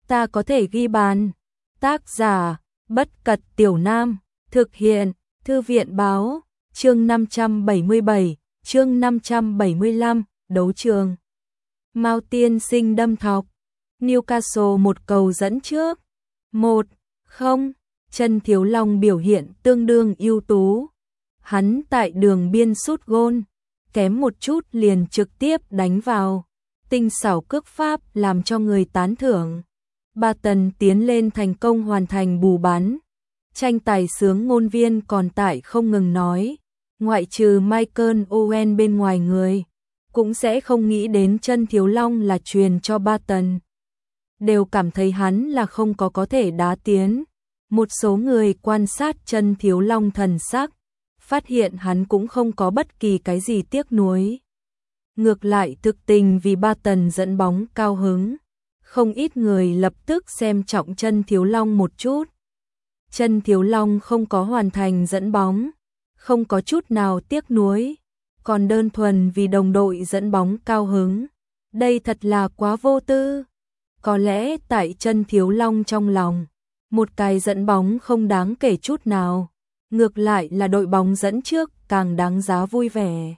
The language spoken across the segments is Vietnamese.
ta có thể ghi bàn. Tác giả, Bất Cật Tiểu Nam, thực hiện, Thư viện Báo, chương 577, chương 575, đấu trường. Mao tiên sinh đâm thọc, Newcastle một cầu dẫn trước. 1-0, Trần Thiếu Long biểu hiện tương đương ưu tú. Hắn tại đường biên sút gôn, kém một chút liền trực tiếp đánh vào. Tinh xảo cước pháp làm cho người tán thưởng. Barton tiến lên thành công hoàn thành bù bắn. Tranh tài sướng ngôn viên còn tại không ngừng nói, ngoại trừ Michael Owen bên ngoài người, cũng sẽ không nghĩ đến Trần Thiếu Long là truyền cho Barton. Đều cảm thấy hắn là không có thể đá tiến. Một số người quan sát Trần Thiếu Long thần sắc, phát hiện hắn cũng không có bất kỳ cái gì tiếc nuối. Ngược lại thực tình vì Barton dẫn bóng cao hứng, không ít người lập tức xem trọng Trần Thiếu Long một chút. Trần Thiếu Long không có hoàn thành dẫn bóng, không có chút nào tiếc nuối, còn đơn thuần vì đồng đội dẫn bóng cao hứng. Đây thật là quá vô tư. Có lẽ tại Trần Thiếu Long trong lòng, một cái dẫn bóng không đáng kể chút nào, ngược lại là đội bóng dẫn trước càng đáng giá vui vẻ.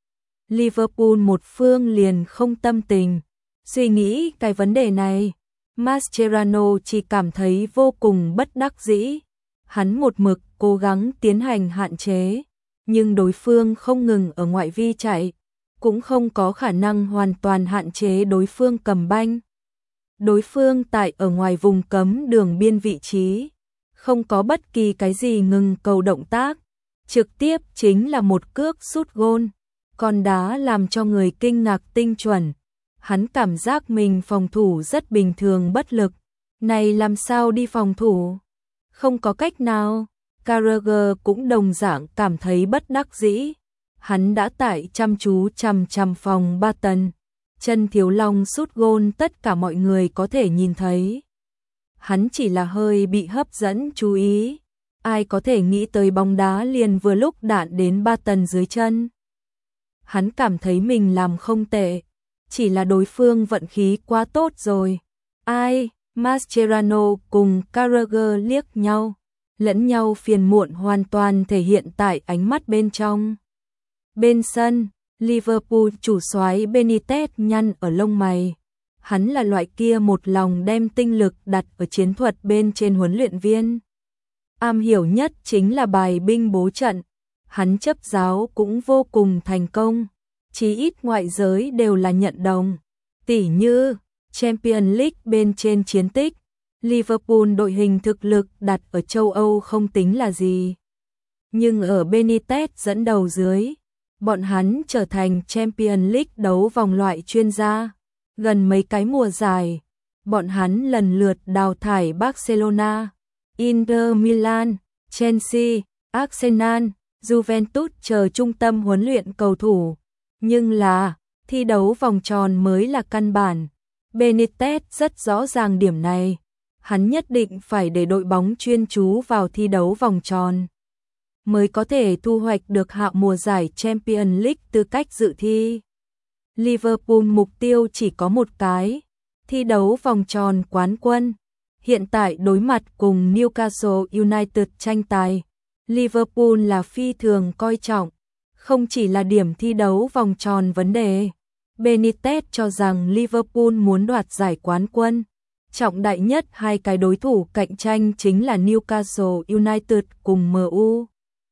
Liverpool một phương liền không tâm tình suy nghĩ cái vấn đề này. Mascherano chỉ cảm thấy vô cùng bất đắc dĩ. Hắn một mực cố gắng tiến hành hạn chế, nhưng đối phương không ngừng ở ngoại vi chạy, cũng không có khả năng hoàn toàn hạn chế đối phương cầm banh. Đối phương tại ở ngoài vùng cấm đường biên vị trí, không có bất kỳ cái gì ngừng cầu động tác, trực tiếp chính là một cước sút gôn, con đá làm cho người kinh ngạc tinh chuẩn. Hắn cảm giác mình phòng thủ rất bình thường bất lực, này làm sao đi phòng thủ? Không có cách nào. Carragher cũng đồng dạng cảm thấy bất đắc dĩ. Hắn đã tại chăm chú chằm phòng Barton. Trần Thiếu Long sút gôn tất cả mọi người có thể nhìn thấy. Hắn chỉ là hơi bị hấp dẫn chú ý. Ai có thể nghĩ tới bóng đá liền vừa lúc đạn đến Barton dưới chân. Hắn cảm thấy mình làm không tệ, chỉ là đối phương vận khí quá tốt rồi. Ai? Mascherano cùng Carragher liếc nhau, lẫn nhau phiền muộn hoàn toàn thể hiện tại ánh mắt bên trong. Bên sân, Liverpool chủ soái Benitez nhăn ở lông mày. Hắn là loại kia một lòng đem tinh lực đặt ở chiến thuật bên trên huấn luyện viên. Am hiểu nhất chính là bài binh bố trận. Hắn chấp giáo cũng vô cùng thành công, chí ít ngoại giới đều là nhận đồng. Tỉ như Champions League bên trên chiến tích, Liverpool đội hình thực lực đặt ở châu Âu không tính là gì. Nhưng ở Benitez dẫn đầu dưới, bọn hắn trở thành Champions League đấu vòng loại chuyên gia. Gần mấy cái mùa giải, bọn hắn lần lượt đào thải Barcelona, Inter Milan, Chelsea, Arsenal, Juventus chờ trung tâm huấn luyện cầu thủ. Nhưng là, thi đấu vòng tròn mới là căn bản. Benitez rất rõ ràng điểm này. Hắn nhất định phải để đội bóng chuyên chú vào thi đấu vòng tròn, mới có thể thu hoạch được hạ mùa giải Champions League tư cách dự thi. Liverpool mục tiêu chỉ có một cái, thi đấu vòng tròn quán quân. Hiện tại đối mặt cùng Newcastle United tranh tài, Liverpool là phi thường coi trọng, không chỉ là điểm thi đấu vòng tròn vấn đề. Benitez cho rằng Liverpool muốn đoạt giải quán quân, trọng đại nhất hai cái đối thủ cạnh tranh chính là Newcastle United cùng MU.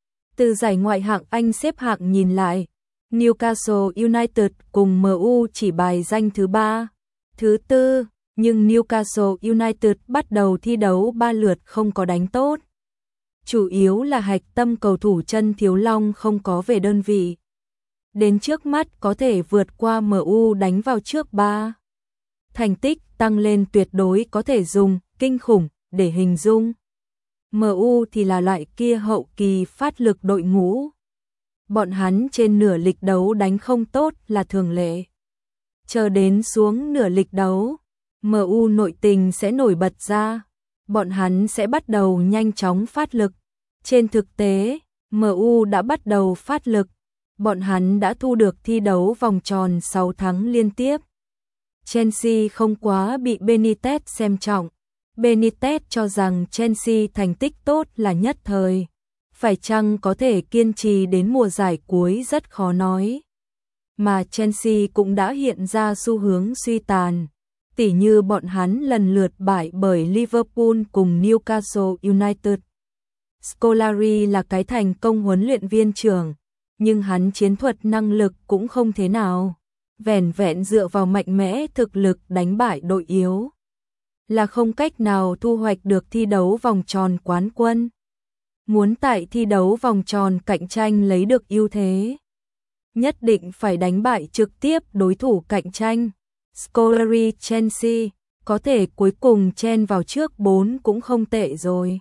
Từ giải ngoại hạng Anh xếp hạng nhìn lại, Newcastle United cùng MU chỉ bài danh thứ 3, thứ 4, nhưng Newcastle United bắt đầu thi đấu 3 lượt không có đánh tốt. Chủ yếu là hạch tâm cầu thủ Trần Thiếu Long không có về đơn vị. Đến trước mắt có thể vượt qua MU đánh vào trước 3. Thành tích tăng lên tuyệt đối có thể dùng kinh khủng để hình dung. MU thì là loại kia hậu kỳ phát lực đội ngũ. Bọn hắn trên nửa lịch đấu đánh không tốt là thường lệ. Chờ đến xuống nửa lịch đấu, MU nội tình sẽ nổi bật ra. Bọn hắn sẽ bắt đầu nhanh chóng phát lực. Trên thực tế, MU đã bắt đầu phát lực. Bọn hắn đã thu được thi đấu vòng tròn 6 thắng liên tiếp. Chelsea không quá bị Benitez xem trọng. Benitez cho rằng Chelsea thành tích tốt là nhất thời. Phải chăng có thể kiên trì đến mùa giải cuối rất khó nói. Mà Chelsea cũng đã hiện ra xu hướng suy tàn. Tỉ như bọn hắn lần lượt bại bởi Liverpool cùng Newcastle United. Scolari là cái thành công huấn luyện viên trưởng, nhưng hắn chiến thuật năng lực cũng không thế nào. Vẻn vẹn dựa vào mạnh mẽ thực lực đánh bại đội yếu là không cách nào thu hoạch được thi đấu vòng tròn quán quân. Muốn tại thi đấu vòng tròn cạnh tranh lấy được ưu thế, nhất định phải đánh bại trực tiếp đối thủ cạnh tranh. Scolari Chelsea có thể cuối cùng chen vào trước 4 cũng không tệ rồi.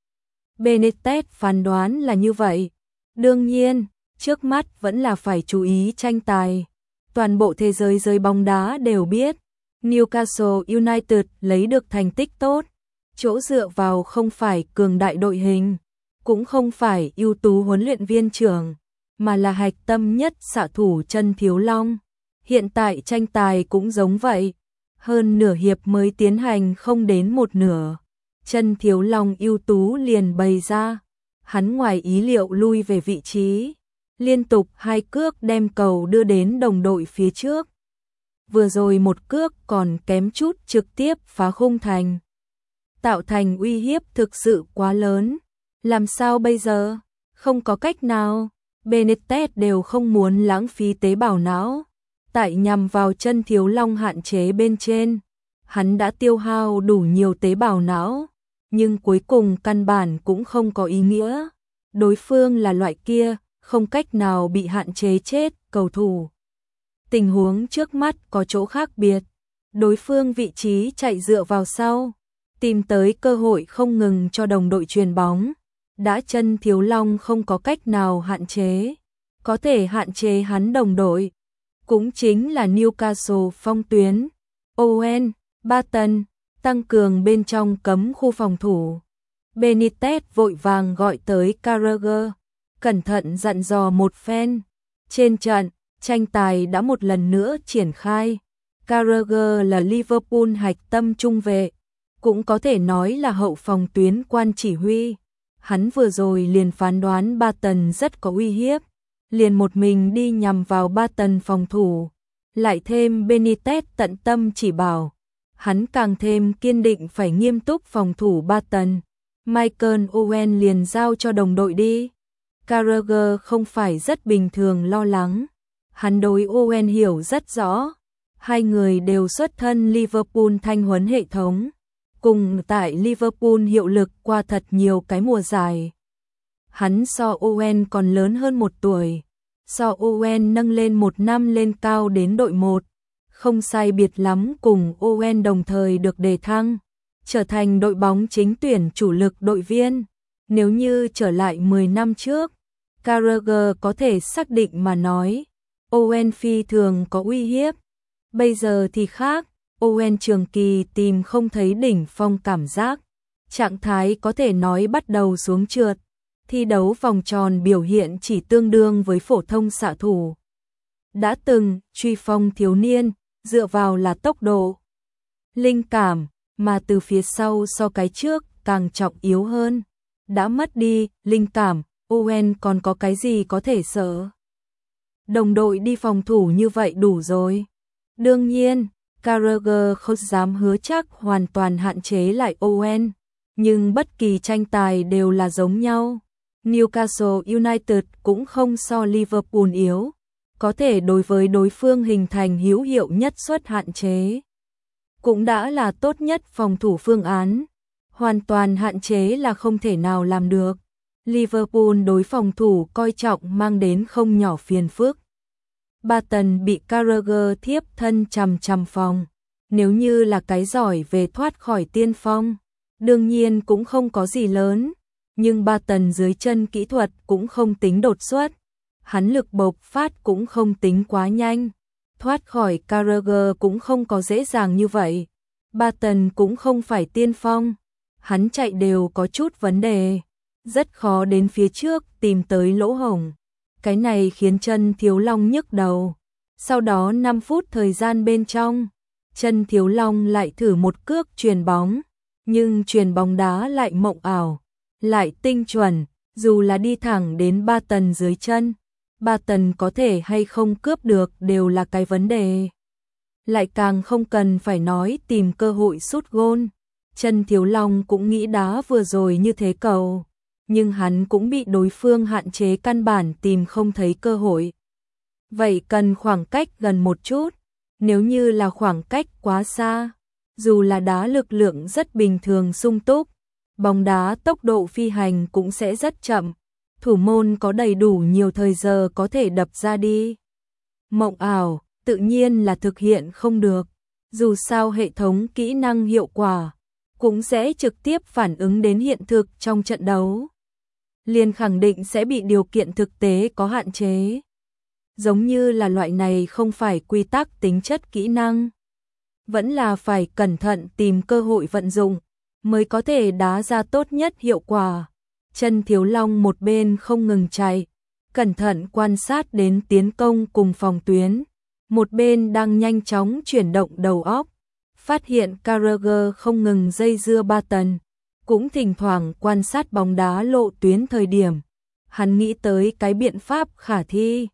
Benitez phán đoán là như vậy. Đương nhiên, trước mắt vẫn là phải chú ý tranh tài. Toàn bộ thế giới giới bóng đá đều biết, Newcastle United lấy được thành tích tốt, chỗ dựa vào không phải cường đại đội hình, cũng không phải ưu tú huấn luyện viên trưởng, mà là hạch tâm nhất xạ thủ Chân Thiếu Long. Hiện tại tranh tài cũng giống vậy, hơn nửa hiệp mới tiến hành không đến một nửa. Chân Thiếu Long ưu tú liền bày ra, hắn ngoài ý liệu lui về vị trí, liên tục 2 cước đem cầu đưa đến đồng đội phía trước. Vừa rồi một cước còn kém chút trực tiếp phá khung thành, tạo thành uy hiếp thực sự quá lớn. Làm sao bây giờ? Không có cách nào. Benitez đều không muốn lãng phí tế bào não tại nhằm vào Chân Thiếu Long hạn chế bên trên. Hắn đã tiêu hao đủ nhiều tế bào não, nhưng cuối cùng căn bản cũng không có ý nghĩa. Đối phương là loại kia, không cách nào bị hạn chế chết cầu thủ. Tình huống trước mắt có chỗ khác biệt. Đối phương vị trí chạy dựa vào sau, tìm tới cơ hội không ngừng cho đồng đội chuyền bóng. Đã Chân Thiếu Long không có cách nào hạn chế, có thể hạn chế hắn đồng đội, cũng chính là Newcastle phong tuyến. Owen, Barton, tăng cường bên trong cấm khu phòng thủ. Benitez vội vàng gọi tới Carragher, cẩn thận dặn dò một phen. Trên trận, tranh tài đã một lần nữa triển khai. Carragher là Liverpool hạch tâm trung vệ, cũng có thể nói là hậu phòng tuyến quan chỉ huy. Hắn vừa rồi liền phán đoán Barton rất có uy hiếp, liền một mình đi nhằm vào Barton phòng thủ. Lại thêm Benitez tận tâm chỉ bảo, hắn càng thêm kiên định phải nghiêm túc phòng thủ Barton. Michael Owen liền giao cho đồng đội đi. Carragher không phải rất bình thường lo lắng, hắn đối Owen hiểu rất rõ. Hai người đều xuất thân Liverpool thanh huấn hệ thống, cùng tại Liverpool hiệu lực qua thật nhiều cái mùa giải. Hắn so Owen còn lớn hơn 1 tuổi, so Owen nâng lên 1 năm lên cao đến đội 1, không sai biệt lắm cùng Owen đồng thời được đề thăng, trở thành đội bóng chính tuyển chủ lực đội viên. Nếu như trở lại 10 năm trước, Carragher có thể xác định mà nói, Owen phi thường có uy hiếp. Bây giờ thì khác, Owen trường kỳ tìm không thấy đỉnh phong cảm giác, trạng thái có thể nói bắt đầu xuống trượt. Thi đấu vòng tròn biểu hiện chỉ tương đương với phổ thông xạ thủ. Đã từng truy phong thiếu niên, dựa vào là tốc độ, linh cảm, mà từ phía sau so cái trước càng trọng yếu hơn. Đã mất đi linh cảm, Owen còn có cái gì có thể sợ? Đồng đội đi phòng thủ như vậy đủ rồi. Đương nhiên, Carragher không dám hứa chắc hoàn toàn hạn chế lại Owen, nhưng bất kỳ tranh tài đều là giống nhau. Newcastle United cũng không so Liverpool yếu, có thể đối với đối phương hình thành hữu hiệu nhất suất hạn chế, cũng đã là tốt nhất phòng thủ phương án. Hoàn toàn hạn chế là không thể nào làm được. Liverpool đối phòng thủ coi trọng mang đến không nhỏ phiền phức. Barton bị Carragher thiếp thân chằm phòng. Nếu như là cái giỏi về thoát khỏi tiên phong, đương nhiên cũng không có gì lớn, nhưng Barton dưới chân kỹ thuật cũng không tính đột xuất, hắn lực bộc phát cũng không tính quá nhanh, thoát khỏi Carragher cũng không có dễ dàng như vậy. Barton cũng không phải tiên phong, hắn chạy đều có chút vấn đề, rất khó đến phía trước tìm tới lỗ hổng. Cái này khiến Chân Thiếu Long nhức đầu. Sau đó 5 phút thời gian bên trong, Chân Thiếu Long lại thử một cước chuyền bóng, nhưng chuyền bóng đá lại mộng ảo, lại tinh chuẩn, dù là đi thẳng đến Ba Tần dưới chân, Ba Tần có thể hay không cướp được đều là cái vấn đề. Lại càng không cần phải nói tìm cơ hội sút gôn. Chân Thiếu Long cũng nghĩ đá vừa rồi như thế cầu, nhưng hắn cũng bị đối phương hạn chế, căn bản tìm không thấy cơ hội. Vậy cần khoảng cách gần một chút, nếu như là khoảng cách quá xa, dù là đá lực lượng rất bình thường sung túc, bóng đá tốc độ phi hành cũng sẽ rất chậm, thủ môn có đầy đủ nhiều thời giờ có thể đập ra đi. Mộng ảo, tự nhiên là thực hiện không được, dù sao hệ thống kỹ năng hiệu quả cũng sẽ trực tiếp phản ứng đến hiện thực trong trận đấu. Liền khẳng định sẽ bị điều kiện thực tế có hạn chế. Giống như là loại này không phải quy tắc tính chất kỹ năng, vẫn là phải cẩn thận tìm cơ hội vận dụng, mới có thể đá ra tốt nhất hiệu quả. Chân Thiếu Long một bên không ngừng chạy, cẩn thận quan sát đến tiến công cùng phòng tuyến, một bên đang nhanh chóng chuyển động đầu óc, phát hiện Carragher không ngừng dây dưa Ba Tần, cũng thỉnh thoảng quan sát bóng đá lộ tuyến thời điểm. Hắn nghĩ tới cái biện pháp khả thi.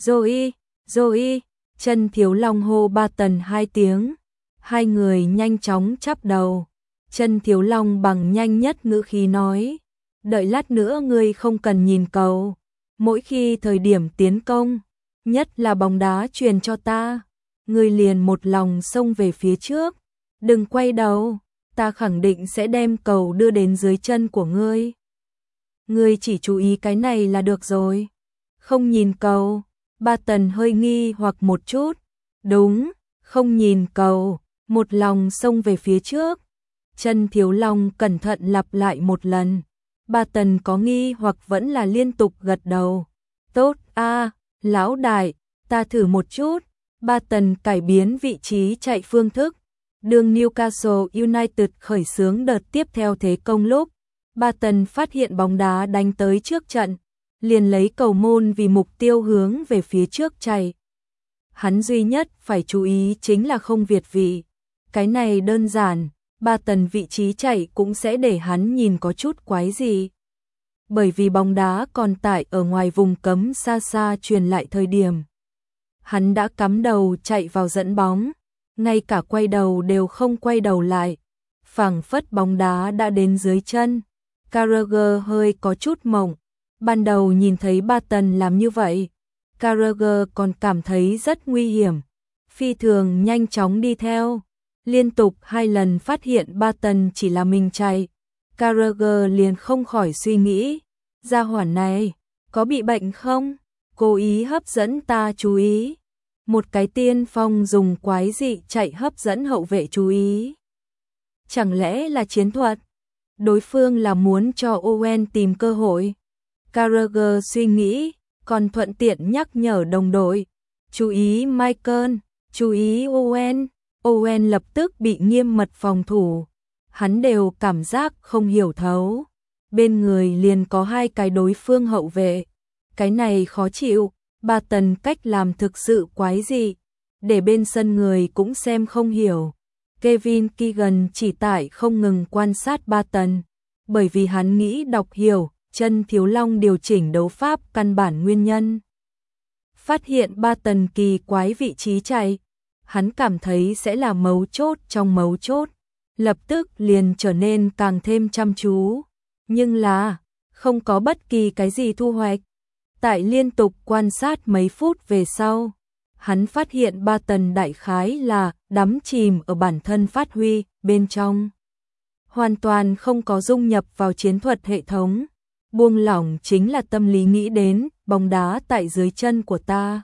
Joey, Chân Thiếu Long hô Ba Tần 2 tiếng. Hai người nhanh chóng chắp đầu. Chân Thiếu Long bằng nhanh nhất ngữ khí nói, đợi lát nữa ngươi không cần nhìn cầu, mỗi khi thời điểm tiến công, nhất là bóng đá truyền cho ta, ngươi liền một lòng xông về phía trước, đừng quay đầu, ta khẳng định sẽ đem cầu đưa đến dưới chân của ngươi. Ngươi chỉ chú ý cái này là được rồi. Không nhìn cầu. Ba Tần hơi nghi hoặc một chút. Đúng, không nhìn cầu, một lòng xông về phía trước. Chân Thiếu Long cẩn thận lặp lại một lần. Ba Tần có nghi hoặc vẫn là liên tục gật đầu. Tốt a, lão đại, ta thử một chút. Ba Tần cải biến vị trí chạy phương thức. Đường Newcastle United khởi xướng đợt tiếp theo thế công lúc Ba Tần phát hiện bóng đá đánh tới trước trận, liền lấy cầu môn vì mục tiêu hướng về phía trước chạy. Hắn duy nhất phải chú ý chính là không việt vị. Cái này đơn giản, Ba Tần vị trí chạy cũng sẽ để hắn nhìn có chút quái gì. Bởi vì bóng đá còn tại ở ngoài vùng cấm xa xa truyền lại thời điểm. Hắn đã cắm đầu chạy vào dẫn bóng, ngay cả quay đầu đều không quay đầu lại. Phảng phất bóng đá đã đến dưới chân. Carragher hơi có chút mộng. Ban đầu nhìn thấy Ba Tần làm như vậy, Carragher còn cảm thấy rất nguy hiểm. Phi thường nhanh chóng đi theo. Liên tục 2 lần phát hiện Ba Tần chỉ là mình chạy. Carragher liền không khỏi suy nghĩ, gia hỏa này, có bị bệnh không? Cố ý hấp dẫn ta chú ý. Một cái tiên phong dùng quái dị chạy hấp dẫn hậu vệ chú ý. Chẳng lẽ là chiến thuật? Đối phương là muốn cho Owen tìm cơ hội. Carragher suy nghĩ, còn thuận tiện nhắc nhở đồng đội. Chú ý Michael, chú ý Owen. Owen lập tức bị nghiêm mật phòng thủ. Hắn đều cảm giác không hiểu thấu. Bên người liền có 2 cái đối phương hậu vệ. Cái này khó chịu. Ba Tần cách làm thực sự quái dị, để bên sân người cũng xem không hiểu. Kevin Keegan chỉ tại không ngừng quan sát Ba Tần, bởi vì hắn nghĩ đọc hiểu Chân Thiếu Long điều chỉnh đấu pháp căn bản nguyên nhân. Phát hiện Ba Tần kỳ quái vị trí chạy, hắn cảm thấy sẽ là mấu chốt trong mấu chốt, lập tức liền trở nên càng thêm chăm chú, nhưng là không có bất kỳ cái gì thu hoạch. Tại liên tục quan sát mấy phút về sau, hắn phát hiện Ba Tần đại khái là đắm chìm ở bản thân phát huy bên trong. Hoàn toàn không có dung nhập vào chiến thuật hệ thống. Buông lỏng chính là tâm lý nghĩ đến bóng đá tại dưới chân của ta.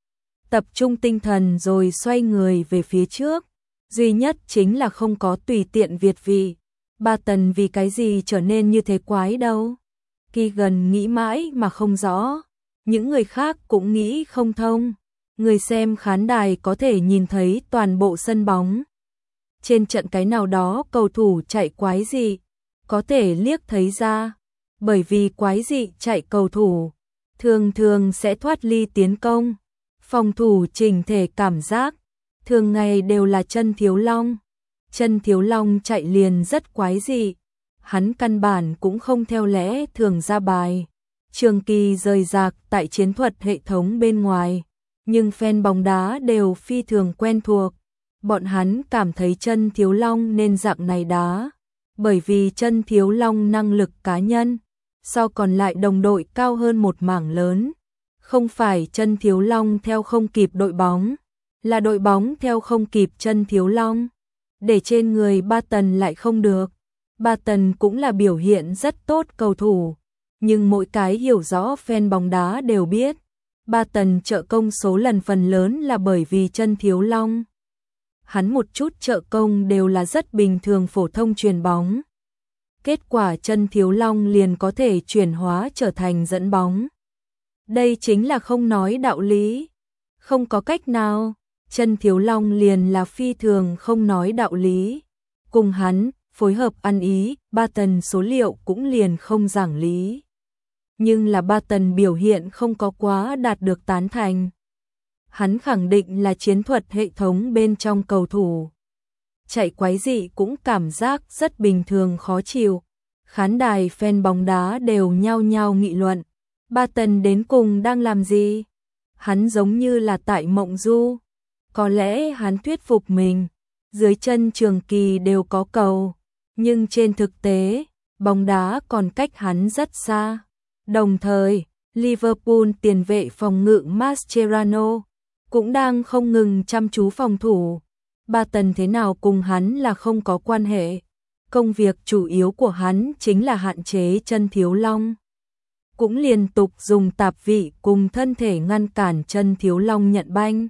Tập trung tinh thần rồi xoay người về phía trước. Duy nhất chính là không có tùy tiện việt vị. Ba Tần vì cái gì trở nên như thế quái đâu. Keegan nghĩ mãi mà không rõ. Những người khác cũng nghĩ không thông. Người xem khán đài có thể nhìn thấy toàn bộ sân bóng. Trên trận cái nào đó cầu thủ chạy quái dị, có thể liếc thấy ra. Bởi vì quái dị chạy cầu thủ, thường thường sẽ thoát ly tiến công. Phòng thủ chỉnh thể cảm giác, thường ngày đều là Chân Thiếu Long. Chân Thiếu Long chạy liền rất quái dị, hắn căn bản cũng không theo lẽ thường ra bài. Trường kỳ rời rạc tại chiến thuật hệ thống bên ngoài, nhưng fan bóng đá đều phi thường quen thuộc. Bọn hắn cảm thấy Chân Thiếu Long nên dạng này đá, bởi vì Chân Thiếu Long năng lực cá nhân so còn lại đồng đội cao hơn một mảng lớn. Không phải Chân Thiếu Long theo không kịp đội bóng, là đội bóng theo không kịp Chân Thiếu Long. Để trên người Ba Tần lại không được. Ba Tần cũng là biểu hiện rất tốt cầu thủ, nhưng mỗi cái hiểu rõ fan bóng đá đều biết, Ba Tần trợ công số lần phần lớn là bởi vì Chân Thiếu Long. Hắn một chút trợ công đều là rất bình thường phổ thông chuyền bóng. Kết quả Chân Thiếu Long liền có thể chuyển hóa trở thành dẫn bóng. Đây chính là không nói đạo lý. Không có cách nào, Chân Thiếu Long liền là phi thường không nói đạo lý. Cùng hắn, phối hợp ăn ý, Ba Tần số liệu cũng liền không giảng lý. Nhưng là Ba Tần biểu hiện không có quá đạt được tán thành. Hắn khẳng định là chiến thuật hệ thống bên trong cầu thủ. Chạy quái dị cũng cảm giác rất bình thường khó chịu. Khán đài fan bóng đá đều nhao nhao nghị luận. Ba Tần đến cùng đang làm gì? Hắn giống như là tại mộng du. Có lẽ hắn thuyết phục mình. Dưới chân Trường Kỳ đều có cầu. Nhưng trên thực tế, bóng đá còn cách hắn rất xa. Đồng thời, Liverpool tiền vệ phòng ngự Mascherano cũng đang không ngừng chăm chú phòng thủ. Ba Tần thế nào cùng hắn là không có quan hệ. Công việc chủ yếu của hắn chính là hạn chế Chân Thiếu Long. Cũng liên tục dùng tạp vị cùng thân thể ngăn cản Chân Thiếu Long nhận banh.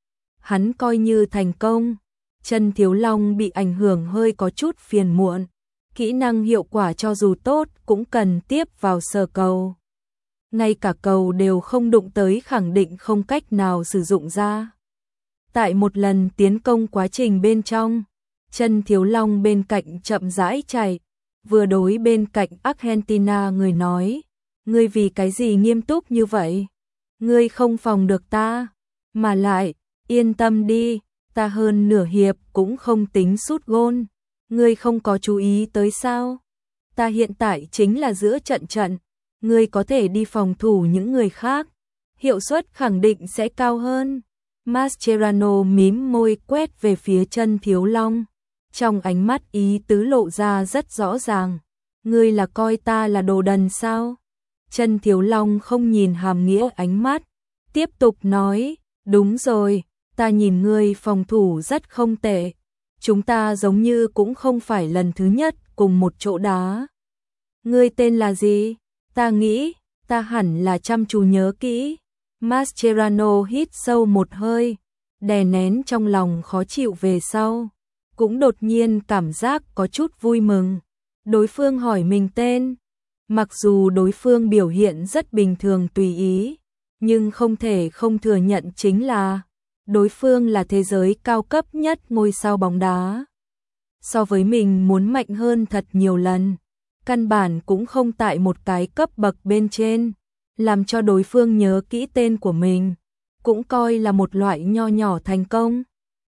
Hắn coi như thành công. Chân Thiếu Long bị ảnh hưởng hơi có chút phiền muộn. Kỹ năng hiệu quả cho dù tốt cũng cần tiếp vào sờ cầu. Ngay cả cầu đều không đụng tới khẳng định không cách nào sử dụng ra. Tại một lần tiến công quá trình bên trong, Chân Thiếu Long bên cạnh chậm rãi chạy, vừa đối bên cạnh Argentina người nói, ngươi vì cái gì nghiêm túc như vậy? Ngươi không phòng được ta, mà lại, yên tâm đi, ta hơn nửa hiệp cũng không tính sút gôn, ngươi không có chú ý tới sao? Ta hiện tại chính là giữa trận, ngươi có thể đi phòng thủ những người khác, hiệu suất khẳng định sẽ cao hơn. Mascherano mím môi quét về phía Chân Thiếu Long, trong ánh mắt ý tứ lộ ra rất rõ ràng. Ngươi là coi ta là đồ đần sao? Chân Thiếu Long không nhìn hàm nghĩa ánh mắt, tiếp tục nói, đúng rồi, ta nhìn ngươi phòng thủ rất không tệ. Chúng ta giống như cũng không phải lần thứ nhất cùng một chỗ đá. Ngươi tên là gì? Ta nghĩ, ta hẳn là chăm chú nhớ kỹ. Mascherano hít sâu một hơi, đè nén trong lòng khó chịu về sau. Cũng đột nhiên cảm giác có chút vui mừng. Đối phương hỏi mình tên. Mặc dù đối phương biểu hiện rất bình thường tùy ý, nhưng không thể không thừa nhận chính là đối phương là thế giới cao cấp nhất ngôi sao bóng đá. So với mình muốn mạnh hơn thật nhiều lần, căn bản cũng không tại một cái cấp bậc bên trên, làm cho đối phương nhớ kỹ tên của mình, cũng coi là một loại nho nhỏ thành công.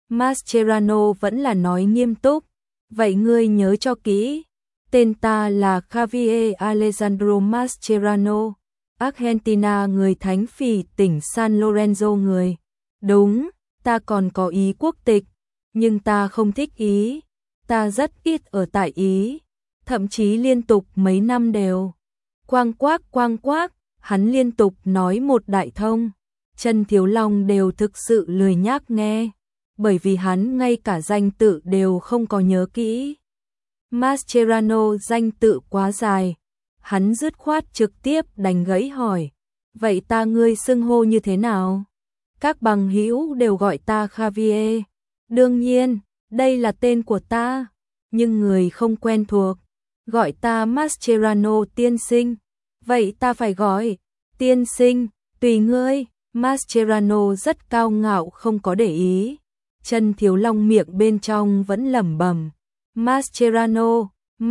Mascherano vẫn là nói nghiêm túc, vậy ngươi nhớ cho kỹ, tên ta là Javier Alejandro Mascherano, Argentina người Thánh Phỉ tỉnh San Lorenzo người. Đúng, ta còn có Ý quốc tịch, nhưng ta không thích Ý, ta rất ít ở tại Ý, thậm chí liên tục mấy năm đều. Quang quác, hắn liên tục nói một đại thông, Chân Thiếu Long đều thực sự lười nhác nghe, bởi vì hắn ngay cả danh tự đều không có nhớ kỹ. Mascherano danh tự quá dài, hắn dứt khoát trực tiếp đành gãy hỏi, vậy ta ngươi xưng hô như thế nào? Các bằng hữu đều gọi ta Javier. Đương nhiên, đây là tên của ta, nhưng người không quen thuộc gọi ta Mascherano tiên sinh. Vậy ta phải gọi tiên sinh, tùy ngươi. Mascherano rất cao ngạo không có để ý. Chân Thiếu Long miệng bên trong vẫn lẩm bẩm Mascherano,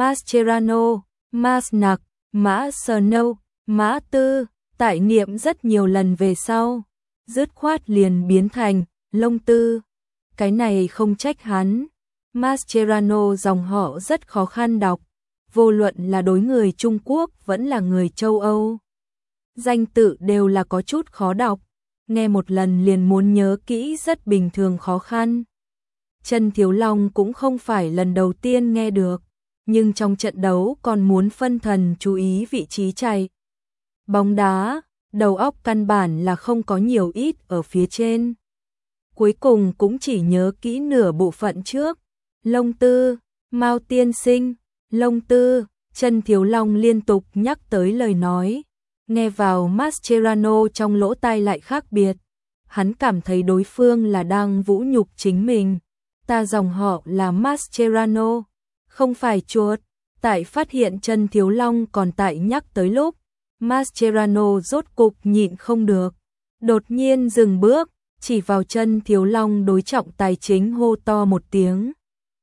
Masnặc, Mã Snow, Mã Tư, tại niệm rất nhiều lần về sau, dứt khoát liền biến thành Lông Tư. Cái này không trách hắn. Mascherano dòng họ rất khó khăn đọc, vô luận là đối người Trung Quốc vẫn là người châu Âu. Danh tự đều là có chút khó đọc, nghe một lần liền muốn nhớ kỹ rất bình thường khó khăn. Chân Thiếu Long cũng không phải lần đầu tiên nghe được, nhưng trong trận đấu còn muốn phân thần chú ý vị trí chạy. Bóng đá, đầu óc căn bản là không có nhiều ít ở phía trên. Cuối cùng cũng chỉ nhớ kỹ nửa bộ phận trước. Lông Tư, Mao tiên sinh, Lông Tư, Chân Thiếu Long liên tục nhắc tới lời nói. Nghe vào Mascherano trong lỗ tai lại khác biệt. Hắn cảm thấy đối phương là đang vũ nhục chính mình. Ta dòng họ là Mascherano, không phải chuột. Tại phát hiện Chân Thiếu Long còn tại nhắc tới lúc, Mascherano rốt cục nhịn không được. Đột nhiên dừng bước, chỉ vào Chân Thiếu Long đối trọng tài chính hô to một tiếng.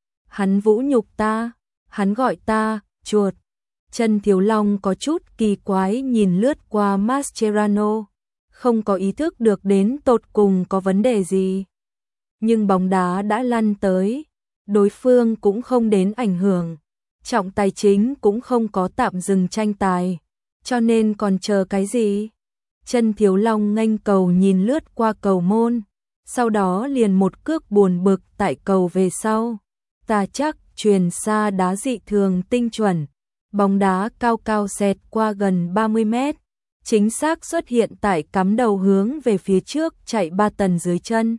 Hắn vũ nhục ta, hắn gọi ta, chuột. Chân Thiếu Long có chút kỳ quái nhìn lướt qua Mascherano, không có ý thức được đến tột cùng có vấn đề gì. Nhưng bóng đá đã lăn tới, đối phương cũng không đến ảnh hưởng, trọng tài chính cũng không có tạm dừng tranh tài, cho nên còn chờ cái gì? Chân Thiếu Long nghênh cầu nhìn lướt qua cầu môn, sau đó liền một cước buồn bực tại cầu về sau. Ta chắc chuyền xa đá dị thường tinh chuẩn, bóng đá cao cao xẹt qua gần 30 mét, chính xác xuất hiện tại cắm đầu hướng về phía trước chạy 3 tần dưới chân.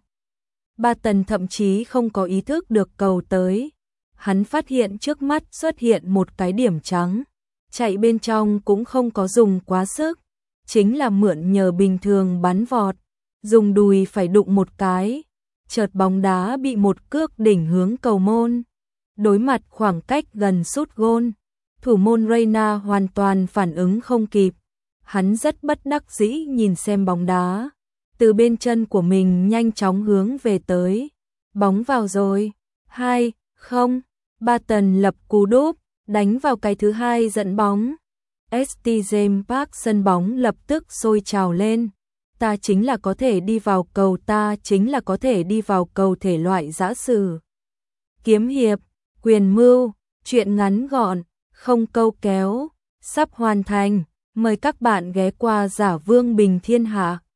3 tần thậm chí không có ý thức được cầu tới. Hắn phát hiện trước mắt xuất hiện một cái điểm trắng, chạy bên trong cũng không có dùng quá sức, chính là mượn nhờ bình thường bắn vọt, dùng đùi phải đụng một cái, chợt bóng đá bị một cước đỉnh hướng cầu môn. Đối mặt khoảng cách gần sút gôn, thủ môn Reina hoàn toàn phản ứng không kịp. Hắn rất bất đắc dĩ nhìn xem bóng đá, từ bên chân của mình nhanh chóng hướng về tới. Bóng vào rồi, 2-0, Ba Tần lập cú đúp, đánh vào cái thứ hai dẫn bóng. St. James Park sân bóng lập tức sôi trào lên. Ta chính là có thể đi vào cầu, ta chính là có thể đi vào cầu thể loại giã sử. Kiếm hiệp, quyền mưu, chuyện ngắn gọn, không câu kéo, sắp hoàn thành. Mời các bạn ghé qua Giả Vương Bình Thiên Hạ.